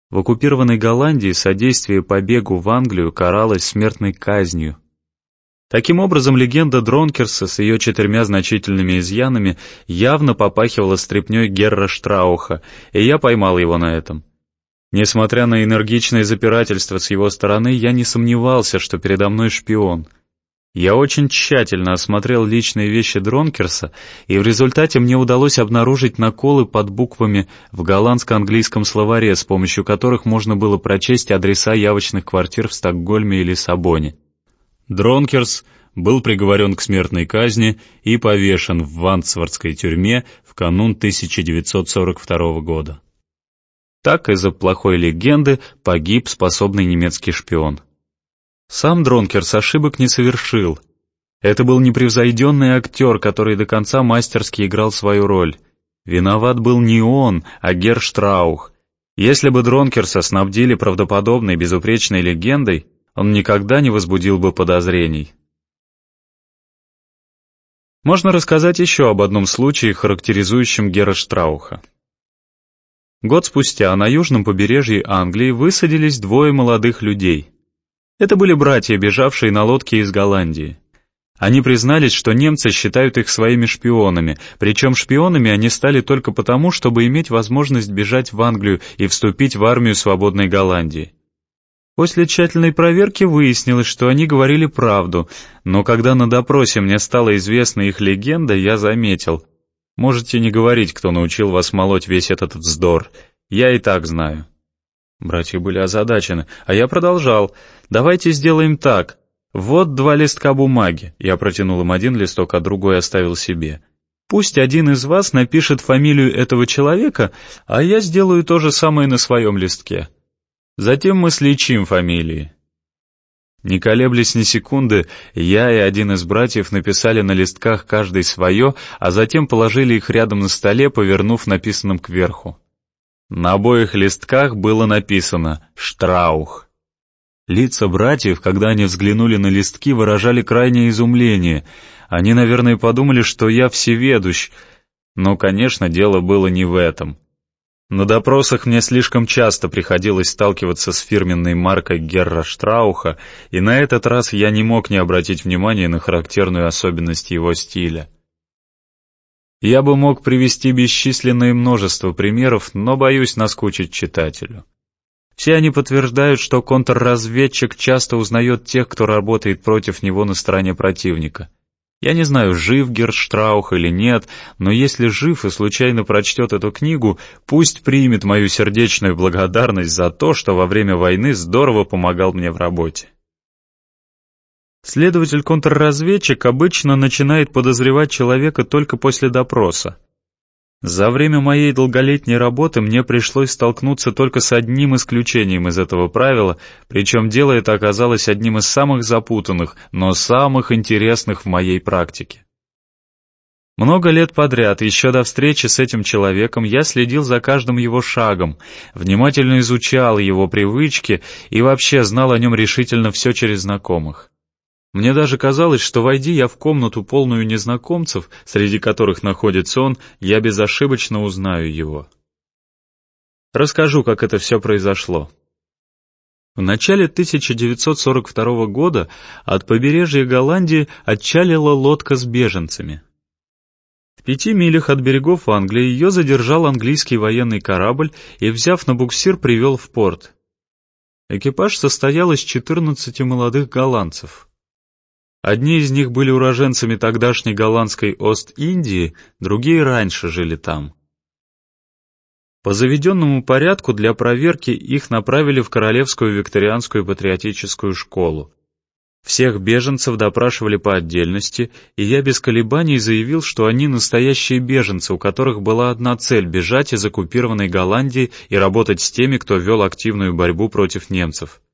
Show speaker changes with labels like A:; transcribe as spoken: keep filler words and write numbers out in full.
A: В оккупированной Голландии содействие побегу в Англию каралось смертной казнью. Таким образом, легенда Дронкерса с ее четырьмя значительными изъянами явно попахивала стряпнёй Герра Штрауха, и я поймал его на этом. Несмотря на энергичное запирательство с его стороны, я не сомневался, что передо мной шпион. Я очень тщательно осмотрел личные вещи Дронкерса, и в результате мне удалось обнаружить наколы под буквами в голландско-английском словаре, с помощью которых можно было прочесть адреса явочных квартир в Стокгольме и Лиссабоне. Дронкерс был приговорен к смертной казни и повешен в Вандсвардской тюрьме в канун тысяча девятьсот сорок второго года. Так из-за плохой легенды погиб способный немецкий шпион. Сам Дронкерс ошибок не совершил. Это был непревзойденный актер, который до конца мастерски играл свою роль. Виноват был не он, а Герр Штраух. Если бы Дронкерса снабдили правдоподобной безупречной легендой, он никогда не возбудил бы подозрений. Можно рассказать еще об одном случае, характеризующем Герра Штрауха. Год спустя на южном побережье Англии высадились двое молодых людей. Это были братья, бежавшие на лодке из Голландии. Они признались, что немцы считают их своими шпионами, причем шпионами они стали только потому, чтобы иметь возможность бежать в Англию и вступить в армию свободной Голландии. После тщательной проверки выяснилось, что они говорили правду, но когда на допросе мне стала известна их легенда, я заметил: можете не говорить, кто научил вас молоть весь этот вздор, я и так знаю. Братья были озадачены, а я продолжал: давайте сделаем так, вот два листка бумаги, я протянул им один листок, а другой оставил себе. Пусть один из вас напишет фамилию этого человека, а я сделаю то же самое на своем листке. Затем мы сличим фамилии. Не колеблясь ни секунды, я и один из братьев написали на листках каждый свое, а затем положили их рядом на столе, повернув написанным кверху. На обоих листках было написано «Штраух». Лица братьев, когда они взглянули на листки, выражали крайнее изумление. Они, наверное, подумали, что я всеведущ, но, конечно, дело было не в этом. На допросах мне слишком часто приходилось сталкиваться с фирменной маркой Герра Штрауха, и на этот раз я не мог не обратить внимания на характерную особенность его стиля. Я бы мог привести бесчисленное множество примеров, но боюсь наскучить читателю. Все они подтверждают, что контрразведчик часто узнает тех, кто работает против него на стороне противника. Я не знаю, жив Герр Штраух или нет, но если жив и случайно прочтет эту книгу, пусть примет мою сердечную благодарность за то, что во время войны здорово помогал мне в работе. Следователь-контрразведчик обычно начинает подозревать человека только после допроса. За время моей долголетней работы мне пришлось столкнуться только с одним исключением из этого правила, причем дело это оказалось одним из самых запутанных, но самых интересных в моей практике. Много лет подряд, еще до встречи с этим человеком, я следил за каждым его шагом, внимательно изучал его привычки и вообще знал о нем решительно все через знакомых. Мне даже казалось, что, войди я в комнату, полную незнакомцев, среди которых находится он, я безошибочно узнаю его. Расскажу, как это все произошло. В начале тысяча девятьсот сорок второго года от побережья Голландии отчалила лодка с беженцами. В пяти милях от берегов Англии ее задержал английский военный корабль и, взяв на буксир, привел в порт. Экипаж состоял из четырнадцати молодых голландцев. Одни из них были уроженцами тогдашней голландской Ост-Индии, другие раньше жили там. По заведенному порядку для проверки их направили в Королевскую викторианскую патриотическую школу. Всех беженцев допрашивали по отдельности, и я без колебаний заявил, что они настоящие беженцы, у которых была одна цель — бежать из оккупированной Голландии и работать с теми, кто вел активную борьбу против немцев.